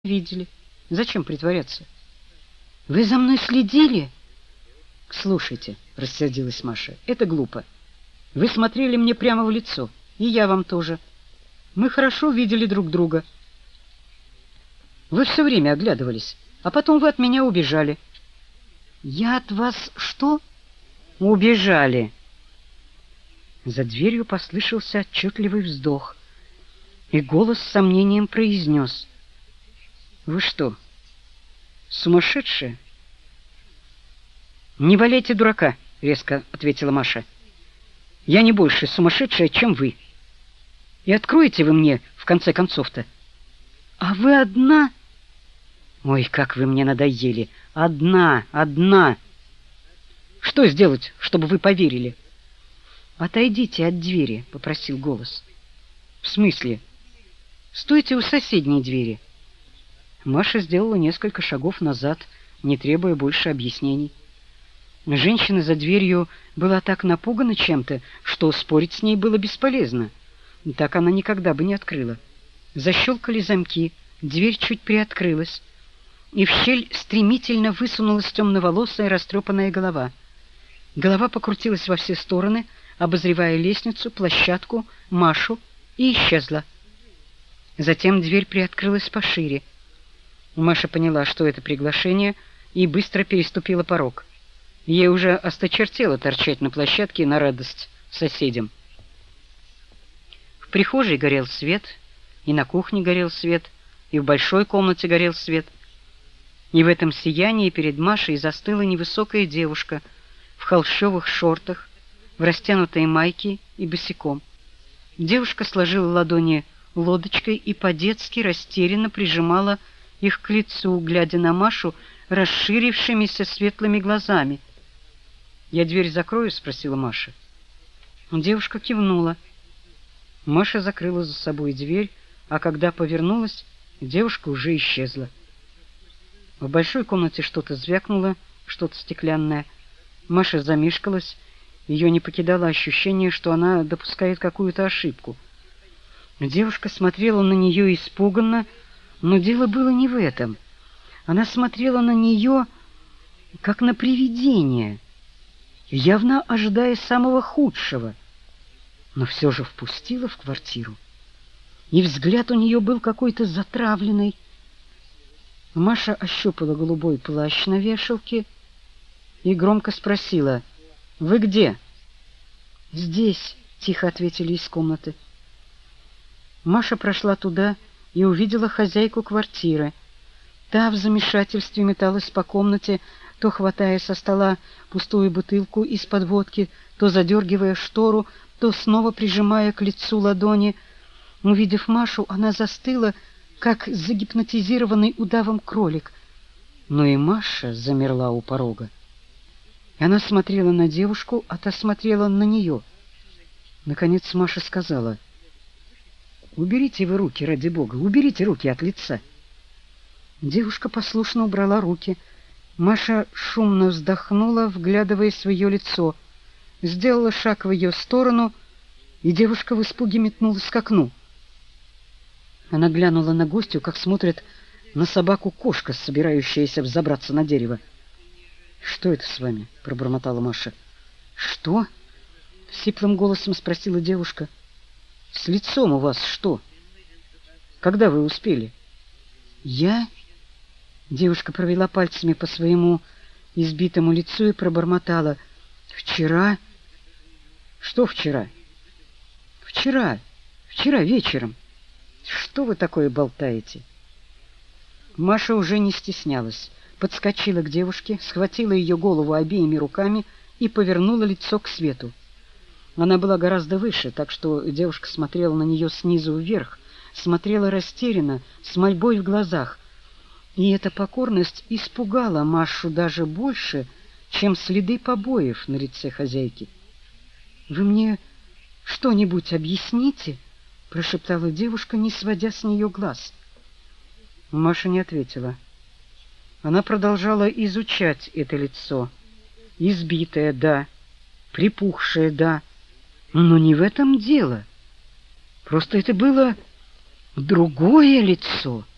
видели. Зачем притворяться? Вы за мной следили? Слушайте, рассердилась Маша, это глупо. Вы смотрели мне прямо в лицо, и я вам тоже. Мы хорошо видели друг друга. Вы все время оглядывались, а потом вы от меня убежали. Я от вас что? Убежали. За дверью послышался отчетливый вздох, и голос с сомнением произнес: вы что, сумасшедшие? Не валяйте дурака, резко ответила Маша. Я не больше сумасшедшая, чем вы. И откроете вы мне в конце концов-то? А вы одна? Ой, как вы мне надоели. Одна. Что сделать, чтобы вы поверили? Отойдите от двери, попросил голос. В смысле? Стойте у соседней двери. Маша сделала несколько шагов назад, не требуя больше объяснений. Женщина за дверью была так напугана чем-то, что спорить с ней было бесполезно. Так она никогда бы не открыла. Защелкали замки, дверь чуть приоткрылась, и в щель стремительно высунулась темноволосая растрепанная голова. Голова покрутилась во все стороны, обозревая лестницу, площадку, Машу, и исчезла. Затем дверь приоткрылась пошире. Маша поняла, что это приглашение, и быстро переступила порог. Ей уже осточертело торчать на площадке на радость соседям. В прихожей горел свет, и на кухне горел свет, и в большой комнате горел свет. И в этом сиянии перед Машей застыла невысокая девушка в холщовых шортах, в растянутой майке и босиком. Девушка сложила ладони лодочкой и по-детски растерянно прижимала их к лицу, глядя на Машу расширившимися светлыми глазами. «Я дверь закрою?» — спросила Маша. Девушка кивнула. Маша закрыла за собой дверь, а когда повернулась, девушка уже исчезла. В большой комнате что-то звякнуло, что-то стеклянное. Маша замешкалась, ее не покидало ощущение, что она допускает какую-то ошибку. Девушка смотрела на нее испуганно, но дело было не в этом. Она смотрела на нее, как на привидение, явно ожидая самого худшего, но все же впустила в квартиру. И взгляд у нее был какой-то затравленный. Маша ощупала голубой плащ на вешалке и громко спросила: «Вы где?» «Здесь», — тихо ответили из комнаты. Маша прошла туда и увидела хозяйку квартиры. Та в замешательстве металась по комнате, то хватая со стола пустую бутылку из-под водки, то задергивая штору, то снова прижимая к лицу ладони. Увидев Машу, она застыла, как загипнотизированный удавом кролик. Но и Маша замерла у порога. Она смотрела на девушку, а та смотрела на нее. Наконец Маша сказала: «Уберите вы руки, ради бога, уберите руки от лица». Девушка послушно убрала руки. Маша шумно вздохнула, вглядываясь в ее лицо, сделала шаг в ее сторону, и девушка в испуге метнулась к окну. Она глянула на гостью, как смотрит на собаку-кошка, собирающаяся взобраться на дерево. «Что это с вами?» — пробормотала Маша. «Что?» — сиплым голосом спросила девушка. «С лицом у вас что? Когда вы успели?» «Я?» Девушка провела пальцами по своему избитому лицу и пробормотала: «Вчера». «Что вчера?» «Вчера вечером». «Что вы такое болтаете?» Маша уже не стеснялась, подскочила к девушке, схватила ее голову обеими руками и повернула лицо к свету. Она была гораздо выше, так что девушка смотрела на нее снизу вверх, смотрела растерянно, с мольбой в глазах. И эта покорность испугала Машу даже больше, чем следы побоев на лице хозяйки. «Вы мне что-нибудь объясните?» — прошептала девушка, не сводя с нее глаз. Маша не ответила. Она продолжала изучать это лицо. Избитое, да, припухшее, да, но не в этом дело. Просто это было другое лицо.